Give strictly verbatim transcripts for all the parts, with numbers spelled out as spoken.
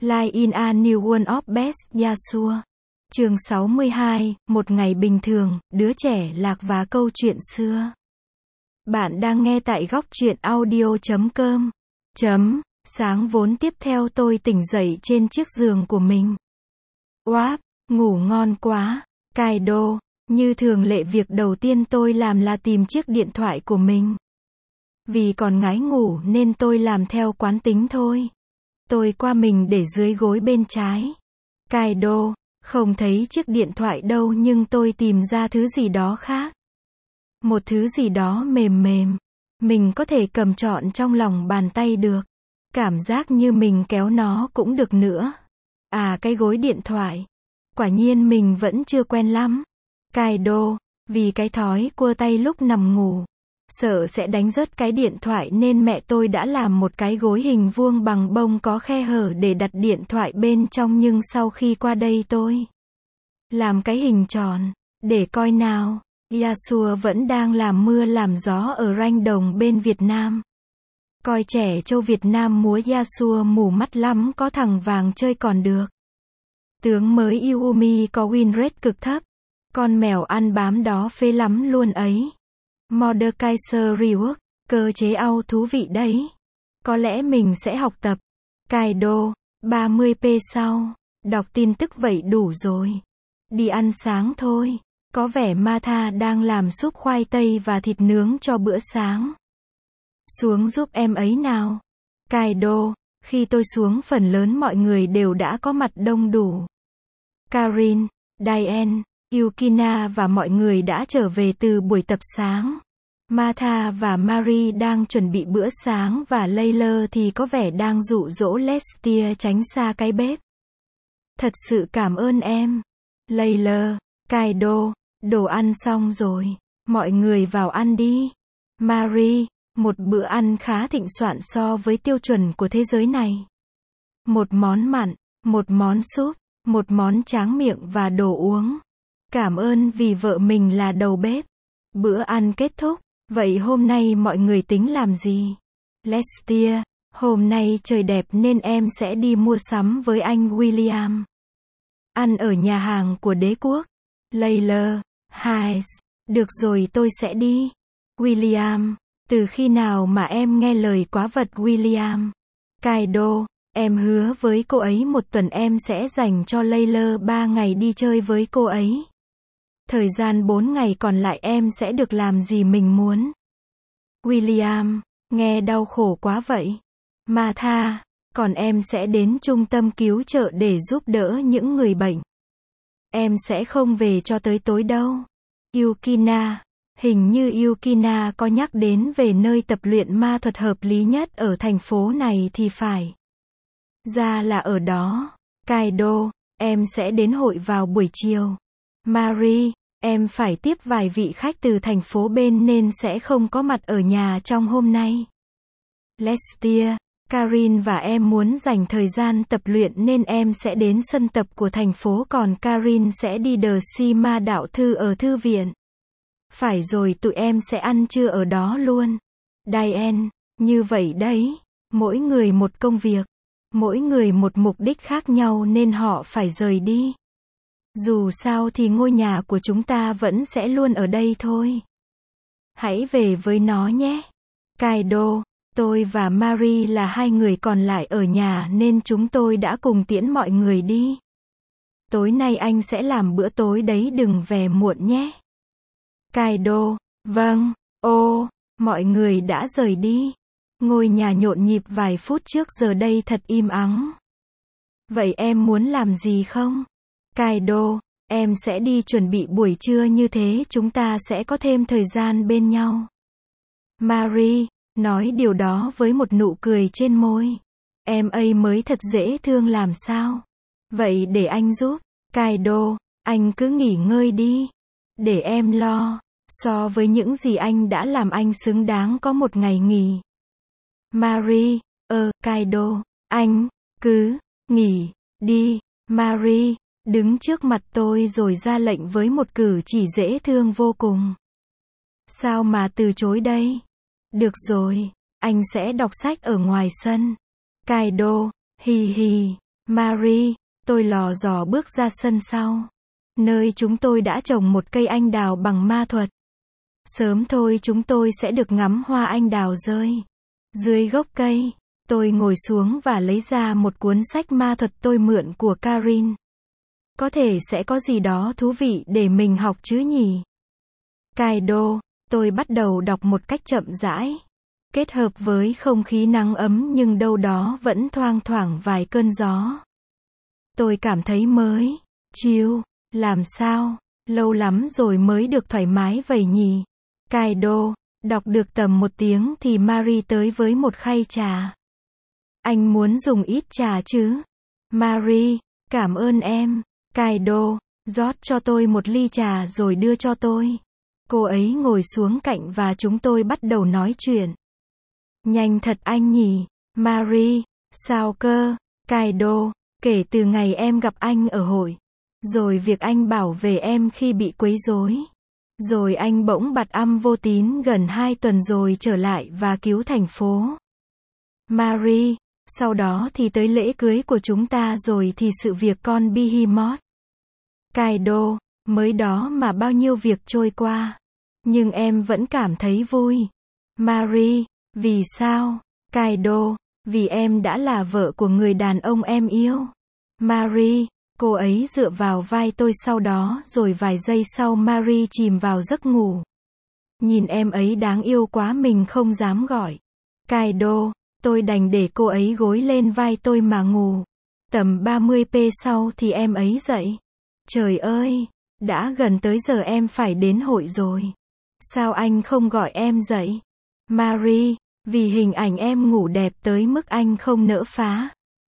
Live in a New World of Best Yasuo. Chương sáu mươi hai, một ngày bình thường, đứa trẻ lạc và câu chuyện xưa. Bạn đang nghe tại góc truyện audio chấm com. Chấm, sáng vốn tiếp theo tôi tỉnh dậy trên chiếc giường của mình. Oáp, ngủ ngon quá. Kaido, như thường lệ việc đầu tiên tôi làm là tìm chiếc điện thoại của mình. Vì còn ngái ngủ nên tôi làm theo quán tính thôi. Tôi qua mình để dưới gối bên trái. Kaido, không thấy chiếc điện thoại đâu nhưng tôi tìm ra thứ gì đó khác. Một thứ gì đó mềm mềm. Mình có thể cầm trọn trong lòng bàn tay được. Cảm giác như mình kéo nó cũng được nữa. À, cái gối điện thoại. Quả nhiên mình vẫn chưa quen lắm. Kaido, vì cái thói cua tay lúc nằm ngủ. Sợ sẽ đánh rớt cái điện thoại nên mẹ tôi đã làm một cái gối hình vuông bằng bông có khe hở để đặt điện thoại bên trong, nhưng sau khi qua đây tôi làm cái hình tròn. Để coi nào. Yasuo vẫn đang làm mưa làm gió ở ranh đồng bên Việt Nam. Coi trẻ trâu Việt Nam múa Yasuo mù mắt lắm, có thằng vàng chơi còn được. Tướng mới Yumi có win rate cực thấp. Con mèo ăn bám đó phê lắm luôn ấy. Mordekaiser Rework, cơ chế au thú vị đấy. Có lẽ mình sẽ học tập. Kaido, ba mươi p sau. Đọc tin tức vậy đủ rồi. Đi ăn sáng thôi. Có vẻ Martha đang làm súp khoai tây và thịt nướng cho bữa sáng. Xuống giúp em ấy nào. Kaido, khi tôi xuống phần lớn mọi người đều đã có mặt đông đủ. Karin, Diane, Yukina và mọi người đã trở về từ buổi tập sáng. Martha và Marie đang chuẩn bị bữa sáng và Layla thì có vẻ đang dụ dỗ Lestia tránh xa cái bếp. Thật sự cảm ơn em. Layla, Kaido, đồ ăn xong rồi. Mọi người vào ăn đi. Marie, một bữa ăn khá thịnh soạn so với tiêu chuẩn của thế giới này. Một món mặn, một món súp, một món tráng miệng và đồ uống. Cảm ơn vì vợ mình là đầu bếp. Bữa ăn kết thúc. Vậy hôm nay mọi người tính làm gì? Lestia, hôm nay trời đẹp nên em sẽ đi mua sắm với anh William. Ăn ở nhà hàng của đế quốc. Layla, Hayes, được rồi tôi sẽ đi. William, từ khi nào mà em nghe lời quá vật William? Kaido, em hứa với cô ấy một tuần em sẽ dành cho Layla ba ngày đi chơi với cô ấy. Thời gian bốn ngày còn lại em sẽ được làm gì mình muốn. William, nghe đau khổ quá vậy. Martha, còn em sẽ đến trung tâm cứu trợ để giúp đỡ những người bệnh. Em sẽ không về cho tới tối đâu. Yukina, hình như Yukina có nhắc đến về nơi tập luyện ma thuật hợp lý nhất ở thành phố này thì phải. Ra là ở đó. Kaido, em sẽ đến hội vào buổi chiều. Marie, em phải tiếp vài vị khách từ thành phố bên nên sẽ không có mặt ở nhà trong hôm nay. Lestia, Karin và em muốn dành thời gian tập luyện nên em sẽ đến sân tập của thành phố, còn Karin sẽ đi đờ si ma đạo thư ở thư viện. Phải rồi, tụi em sẽ ăn trưa ở đó luôn. Diane, như vậy đấy. Mỗi người một công việc. Mỗi người một mục đích khác nhau nên họ phải rời đi. Dù sao thì ngôi nhà của chúng ta vẫn sẽ luôn ở đây thôi. Hãy về với nó nhé. Kaido, tôi và Marie là hai người còn lại ở nhà nên chúng tôi đã cùng tiễn mọi người đi. Tối nay anh sẽ làm bữa tối đấy, đừng về muộn nhé. Kaido, vâng. Ô, mọi người đã rời đi. Ngôi nhà nhộn nhịp vài phút trước giờ đây thật im ắng. Vậy em muốn làm gì không? Kaido, em sẽ đi chuẩn bị buổi trưa, như thế chúng ta sẽ có thêm thời gian bên nhau. Marie, nói điều đó với một nụ cười trên môi. Em ấy mới thật dễ thương làm sao. Vậy để anh giúp. Kaido, anh cứ nghỉ ngơi đi. Để em lo. So với những gì anh đã làm, anh xứng đáng có một ngày nghỉ. Marie, ơ, Kaido, anh, cứ, nghỉ, đi. Marie, đứng trước mặt tôi rồi ra lệnh với một cử chỉ dễ thương vô cùng. Sao mà từ chối đây? Được rồi, anh sẽ đọc sách ở ngoài sân. Kaido, hì hì, Marie, tôi lò dò bước ra sân sau, nơi chúng tôi đã trồng một cây anh đào bằng ma thuật. Sớm thôi chúng tôi sẽ được ngắm hoa anh đào rơi. Dưới gốc cây, tôi ngồi xuống và lấy ra một cuốn sách ma thuật tôi mượn của Karin. Có thể sẽ có gì đó thú vị để mình học chứ nhỉ? Kaido, tôi bắt đầu đọc một cách chậm rãi. Kết hợp với không khí nắng ấm nhưng đâu đó vẫn thoang thoảng vài cơn gió. Tôi cảm thấy mới, chill, làm sao, lâu lắm rồi mới được thoải mái vậy nhỉ? Kaido, đọc được tầm một tiếng thì Marie tới với một khay trà. Anh muốn dùng ít trà chứ? Marie, cảm ơn em. Kaido, rót cho tôi một ly trà rồi đưa cho tôi. Cô ấy ngồi xuống cạnh và chúng tôi bắt đầu nói chuyện. Nhanh thật anh nhỉ? Marie, sao cơ? Kaido, kể từ ngày em gặp anh ở hội, rồi việc anh bảo vệ em khi bị quấy rối, rồi anh bỗng bặt âm vô tín gần hai tuần rồi trở lại và cứu thành phố. Marie, sau đó thì tới lễ cưới của chúng ta rồi thì sự việc con Behemoth. Kaido, mới đó mà bao nhiêu việc trôi qua. Nhưng em vẫn cảm thấy vui. Marie, vì sao? Kaido, vì em đã là vợ của người đàn ông em yêu. Marie, cô ấy dựa vào vai tôi sau đó rồi vài giây sau Marie chìm vào giấc ngủ. Nhìn em ấy đáng yêu quá mình không dám gọi. Kaido, tôi đành để cô ấy gối lên vai tôi mà ngủ. Tầm ba mươi phút sau thì em ấy dậy. Trời ơi, đã gần tới giờ em phải đến hội rồi. Sao anh không gọi em dậy? Marie, vì hình ảnh em ngủ đẹp tới mức anh không nỡ phá.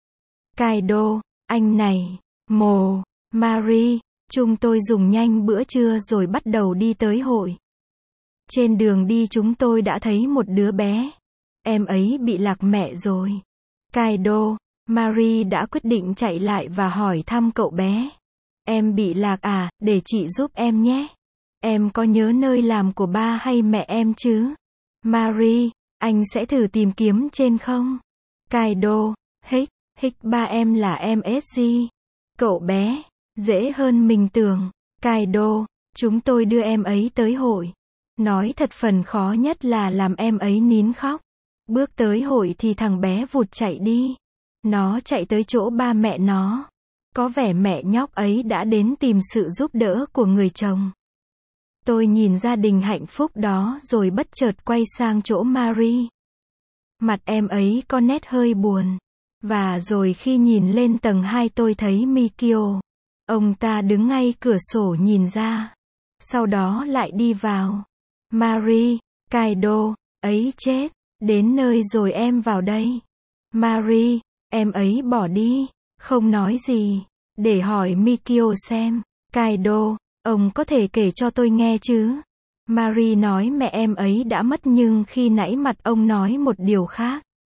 Kaido, anh này, mồ, Marie, chúng tôi dùng nhanh bữa trưa rồi bắt đầu đi tới hội. Trên đường đi chúng tôi đã thấy một đứa bé. Em ấy bị lạc mẹ rồi. Kaido, Marie đã quyết định chạy lại và hỏi thăm cậu bé. Em bị lạc à, để chị giúp em nhé. Em có nhớ nơi làm của ba hay mẹ em chứ? Marie, anh sẽ thử tìm kiếm trên không? Kaido, hích, hích ba em là em ét giê. Cậu bé, dễ hơn mình tưởng. Kaido, chúng tôi đưa em ấy tới hội. Nói thật phần khó nhất là làm em ấy nín khóc. Bước tới hội thì thằng bé vụt chạy đi. Nó chạy tới chỗ ba mẹ nó. Có vẻ mẹ nhóc ấy đã đến tìm sự giúp đỡ của người chồng. Tôi nhìn gia đình hạnh phúc đó rồi bất chợt quay sang chỗ Marie. Mặt em ấy có nét hơi buồn. Và rồi khi nhìn lên tầng hai tôi thấy Mikio. Ông ta đứng ngay cửa sổ nhìn ra. Sau đó lại đi vào. Marie, Kaido, ấy chết. Đến nơi rồi em vào đây. Marie, em ấy bỏ đi. Không nói gì. Để hỏi Mikio xem. Kaido, ông có thể kể cho tôi nghe chứ? Marie nói mẹ em ấy đã mất nhưng khi nãy mặt ông nói một điều khác.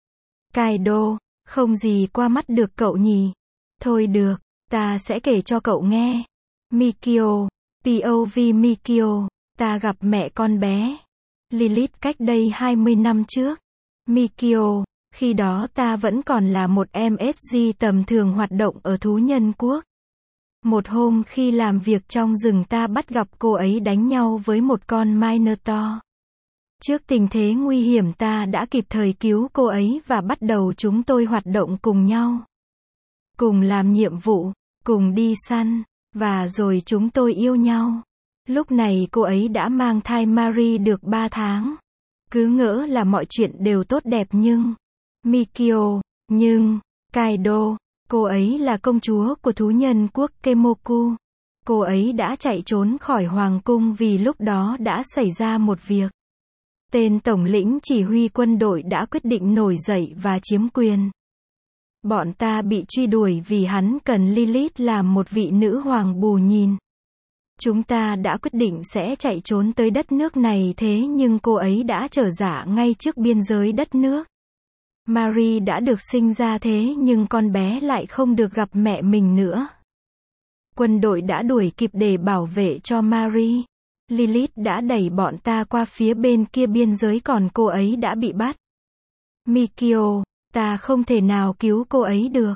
Kaido, không gì qua mắt được cậu nhỉ? Thôi được, ta sẽ kể cho cậu nghe. Mikio, pê ô vê Mikio, ta gặp mẹ con bé Lilith cách đây hai mươi năm trước. Mikio, khi đó ta vẫn còn là một em ét giê tầm thường hoạt động ở thú nhân quốc. Một hôm khi làm việc trong rừng ta bắt gặp cô ấy đánh nhau với một con Minotaur. Trước tình thế nguy hiểm ta đã kịp thời cứu cô ấy và bắt đầu chúng tôi hoạt động cùng nhau. Cùng làm nhiệm vụ, cùng đi săn, và rồi chúng tôi yêu nhau. Lúc này cô ấy đã mang thai Marie được ba tháng. Cứ ngỡ là mọi chuyện đều tốt đẹp nhưng... Mikio, nhưng... Kaido, cô ấy là công chúa của thú nhân quốc Kemoku. Cô ấy đã chạy trốn khỏi hoàng cung vì lúc đó đã xảy ra một việc. Tên tổng lĩnh chỉ huy quân đội đã quyết định nổi dậy và chiếm quyền. Bọn ta bị truy đuổi vì hắn cần Lilith làm một vị nữ hoàng bù nhìn. Chúng ta đã quyết định sẽ chạy trốn tới đất nước này thế nhưng cô ấy đã trở dạ ngay trước biên giới đất nước. Marie đã được sinh ra thế nhưng con bé lại không được gặp mẹ mình nữa. Quân đội đã đuổi kịp để bảo vệ cho Marie. Lilith đã đẩy bọn ta qua phía bên kia biên giới còn cô ấy đã bị bắt. Mikio, ta không thể nào cứu cô ấy được.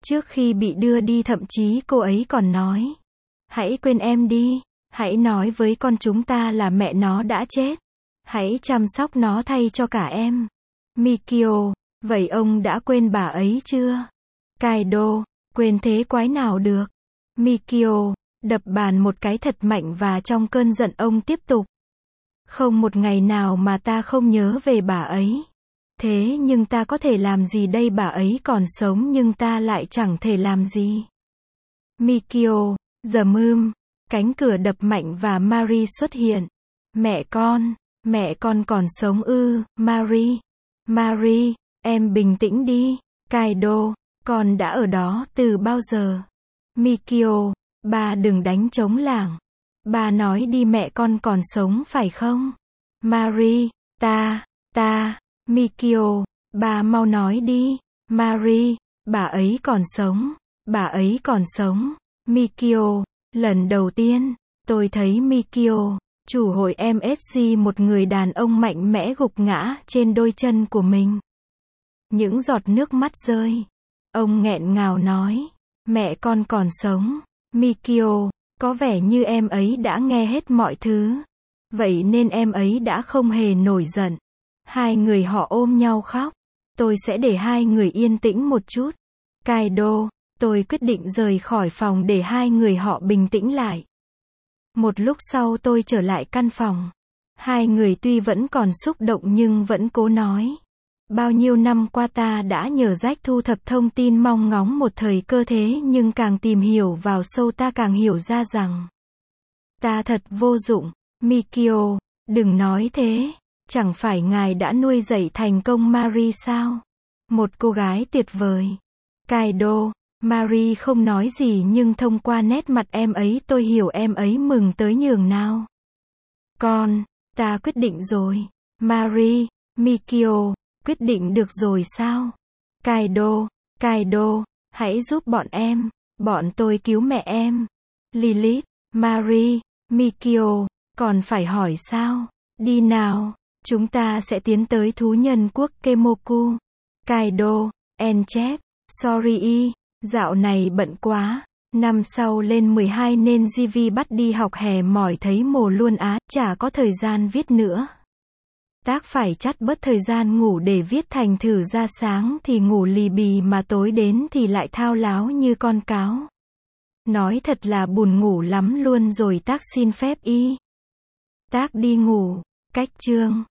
Trước khi bị đưa đi thậm chí cô ấy còn nói. Hãy quên em đi. Hãy nói với con chúng ta là mẹ nó đã chết. Hãy chăm sóc nó thay cho cả em. Mikio, vậy ông đã quên bà ấy chưa? Kaido, quên thế quái nào được. Mikio, đập bàn một cái thật mạnh và trong cơn giận ông tiếp tục. Không một ngày nào mà ta không nhớ về bà ấy. Thế nhưng ta có thể làm gì đây, bà ấy còn sống nhưng ta lại chẳng thể làm gì. Mikio, dầm ưm, cánh cửa đập mạnh và Mari xuất hiện. Mẹ con, mẹ con còn sống ư, Mari. Mari, em bình tĩnh đi. Kaido, con đã ở đó từ bao giờ? Mikio, ba đừng đánh trống lảng. Ba nói đi mẹ con còn sống phải không? Mari, ta, ta, Mikio, ba mau nói đi. Mari, bà ấy còn sống, bà ấy còn sống. Mikio, lần đầu tiên, tôi thấy Mikio, chủ hội em ét giê một người đàn ông mạnh mẽ gục ngã trên đôi chân của mình. Những giọt nước mắt rơi. Ông nghẹn ngào nói, mẹ con còn sống. Mikio, có vẻ như em ấy đã nghe hết mọi thứ. Vậy nên em ấy đã không hề nổi giận. Hai người họ ôm nhau khóc. Tôi sẽ để hai người yên tĩnh một chút. Kaido, tôi quyết định rời khỏi phòng để hai người họ bình tĩnh lại. Một lúc sau tôi trở lại căn phòng. Hai người tuy vẫn còn xúc động nhưng vẫn cố nói. Bao nhiêu năm qua ta đã nhờ Jack thu thập thông tin mong ngóng một thời cơ thế nhưng càng tìm hiểu vào sâu ta càng hiểu ra rằng ta thật vô dụng. Mikio, đừng nói thế. Chẳng phải ngài đã nuôi dạy thành công Mari sao? Một cô gái tuyệt vời. Kaido, Mari không nói gì nhưng thông qua nét mặt em ấy tôi hiểu em ấy mừng tới nhường nào. Con, ta quyết định rồi. Mari, Mikio, quyết định được rồi sao? Kaido, Kaido, hãy giúp bọn em. Bọn tôi cứu mẹ em. Lilith, Mari, Mikio, còn phải hỏi sao? Đi nào. Chúng ta sẽ tiến tới thú nhân quốc Kemoku. Kaido, Enchep, sorry, dạo này bận quá. Năm sau lên mười hai nên Givi bắt đi học hè mỏi thấy mồ luôn á, chả có thời gian viết nữa. Tác phải chắt bớt thời gian ngủ để viết thành thử ra sáng thì ngủ lì bì mà tối đến thì lại thao láo như con cáo. Nói thật là buồn ngủ lắm luôn rồi, tác xin phép y. Tác đi ngủ. Cách chương